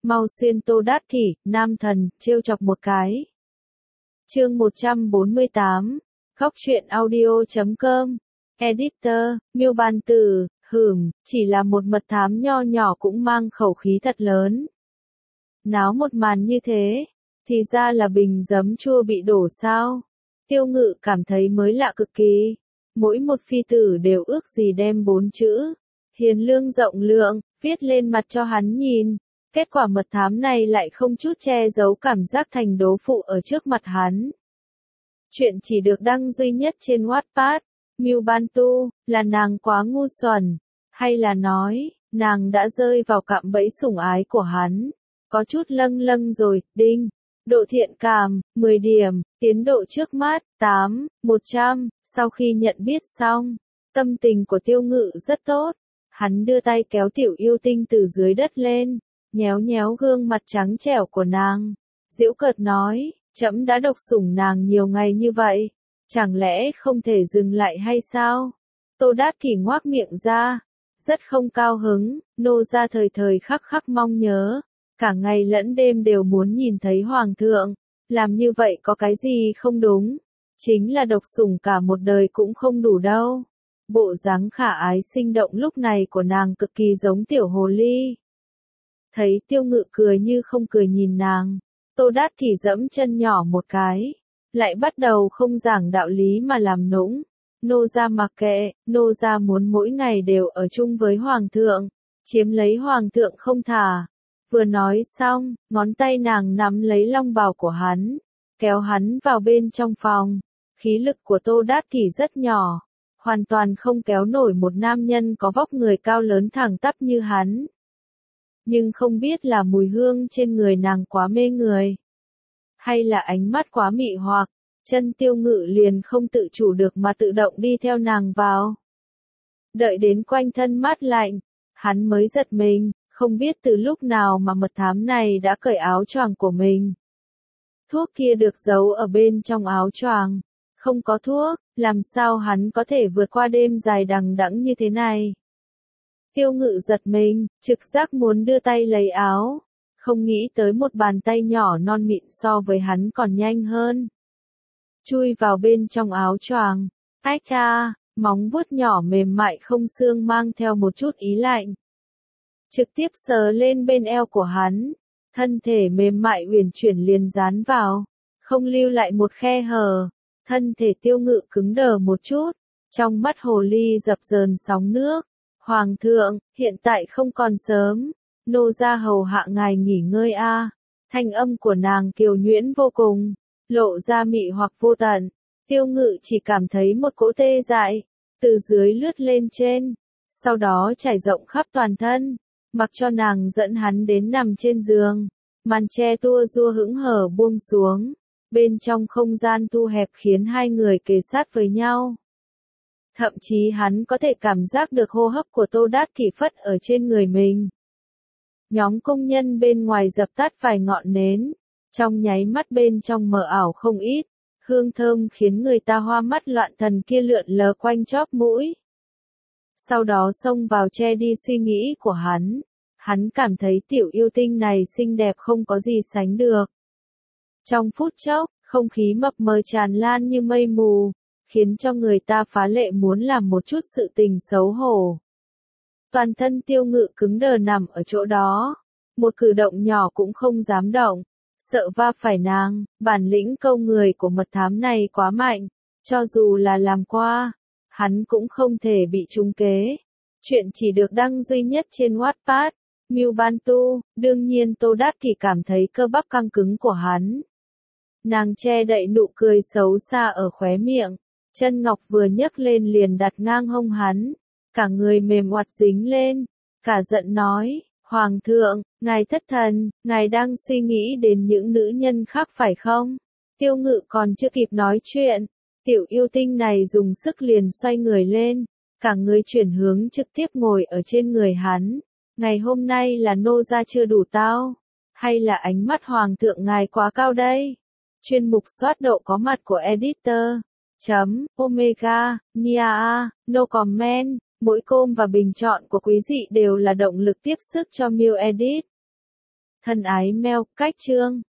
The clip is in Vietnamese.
mau xuyên Tô Đát Kỷ, nam thần, trêu chọc một cái. Chương 148, Khóc Chuyện Audio.com, Editor, Miêu Ban Tử, chỉ là một mật thám nho nhỏ cũng mang khẩu khí thật lớn. Náo một màn như thế, thì ra là bình giấm chua bị đổ sao? Tiêu Ngự cảm thấy mới lạ cực kỳ. Mỗi một phi tử đều ước gì đem 4 chữ hiền lương rộng lượng viết lên mặt cho hắn nhìn. Kết quả mật thám này lại không chút che giấu cảm giác thành đố phụ ở trước mặt hắn. Chuyện chỉ được đăng duy nhất trên Wattpad. Miêu Ban Tu, là nàng quá ngu xuẩn, hay là nói, nàng đã rơi vào cạm bẫy sủng ái của hắn. Có chút lâng lâng rồi, đinh. Độ thiện cảm, 10 điểm, tiến độ trước mắt, 8, 100, sau khi nhận biết xong, tâm tình của Tiêu Ngự rất tốt. Hắn đưa tay kéo Tiểu Yêu Tinh từ dưới đất lên, nhéo nhéo gương mặt trắng trẻo của nàng. Giễu cợt nói, trẫm đã độc sủng nàng nhiều ngày như vậy, chẳng lẽ không thể dừng lại hay sao? Tô Đát Kỷ ngoác miệng ra, rất không cao hứng, nô gia thời thời khắc khắc mong nhớ. Cả ngày lẫn đêm đều muốn nhìn thấy hoàng thượng, làm như vậy có cái gì không đúng, chính là độc sủng cả một đời cũng không đủ đâu. Bộ dáng khả ái sinh động lúc này của nàng cực kỳ giống tiểu hồ ly. Thấy Tiêu Ngự cười như không cười nhìn nàng, Tô Đát Kỷ dẫm chân nhỏ một cái, lại bắt đầu không giảng đạo lý mà làm nũng. Nô gia mặc kệ, nô gia muốn mỗi ngày đều ở chung với hoàng thượng, chiếm lấy hoàng thượng không thả. Vừa nói xong, ngón tay nàng nắm lấy long bào của hắn, kéo hắn vào bên trong phòng. Khí lực của Tô Đát Kỷ rất nhỏ, hoàn toàn không kéo nổi một nam nhân có vóc người cao lớn thẳng tắp như hắn. Nhưng không biết là mùi hương trên người nàng quá mê người, hay là ánh mắt quá mị hoặc, chân Tiêu Ngự liền không tự chủ được mà tự động đi theo nàng vào. Đợi đến quanh thân mát lạnh, hắn mới giật mình. Không biết từ lúc nào mà mật thám này đã cởi áo choàng của mình. Thuốc kia được giấu ở bên trong áo choàng. Không có thuốc, làm sao hắn có thể vượt qua đêm dài đằng đẵng như thế này? Tiêu Ngự giật mình, trực giác muốn đưa tay lấy áo. Không nghĩ tới một bàn tay nhỏ non mịn so với hắn còn nhanh hơn. Chui vào bên trong áo choàng. Ách cha, móng vuốt nhỏ mềm mại không xương mang theo một chút ý lạnh. Trực tiếp sờ lên bên eo của hắn, thân thể mềm mại uyển chuyển liền dán vào, không lưu lại một khe hở. Thân thể Tiêu Ngự cứng đờ một chút, trong mắt hồ ly dập dờn sóng nước. Hoàng thượng, hiện tại không còn sớm, nô gia hầu hạ ngài nghỉ ngơi a. Thanh âm của nàng kiều nhuyễn vô cùng, lộ ra mị hoặc vô tận. Tiêu Ngự chỉ cảm thấy một cỗ tê dại từ dưới lướt lên trên, sau đó trải rộng khắp toàn thân. Mặc cho nàng dẫn hắn đến nằm trên giường, màn che tua rua hững hờ buông xuống, bên trong không gian thu hẹp khiến hai người kề sát với nhau. Thậm chí hắn có thể cảm giác được hô hấp của Tô Đát Kỷ phất ở trên người mình. Nhóm công nhân bên ngoài dập tắt vài ngọn nến, trong nháy mắt bên trong mờ ảo không ít, hương thơm khiến người ta hoa mắt loạn thần kia lượn lờ quanh chóp mũi. Sau đó xông vào che đi suy nghĩ của hắn. Hắn cảm thấy Tiểu Yêu Tinh này xinh đẹp không có gì sánh được. Trong phút chốc, không khí mập mờ tràn lan như mây mù, khiến cho người ta phá lệ muốn làm một chút sự tình xấu hổ. Toàn thân Tiêu Ngự cứng đờ nằm ở chỗ đó, một cử động nhỏ cũng không dám động, sợ va phải nàng. Bản lĩnh câu người của mật thám này quá mạnh, cho dù là làm qua, hắn cũng không thể bị trúng kế. Chuyện chỉ được đăng duy nhất trên Wattpad. Miêu Ban Tu, đương nhiên Tô Đát Kỷ cảm thấy cơ bắp căng cứng của hắn. Nàng che đậy nụ cười xấu xa ở khóe miệng, chân ngọc vừa nhấc lên liền đặt ngang hông hắn, cả người mềm oặt dính lên, cả giận nói, Hoàng thượng, ngài thất thần, ngài đang suy nghĩ đến những nữ nhân khác phải không? Tiêu Ngự còn chưa kịp nói chuyện, Tiểu Yêu Tinh này dùng sức liền xoay người lên, cả người chuyển hướng trực tiếp ngồi ở trên người hắn. Ngày hôm nay là nô gia chưa đủ tao, hay là ánh mắt hoàng thượng ngài quá cao đây? Chuyên mục soát độ có mặt của editor. Omega, Nia, no comment, mỗi com và bình chọn của quý vị đều là động lực tiếp sức cho Miêu Edit. Thân ái mail, cách chương.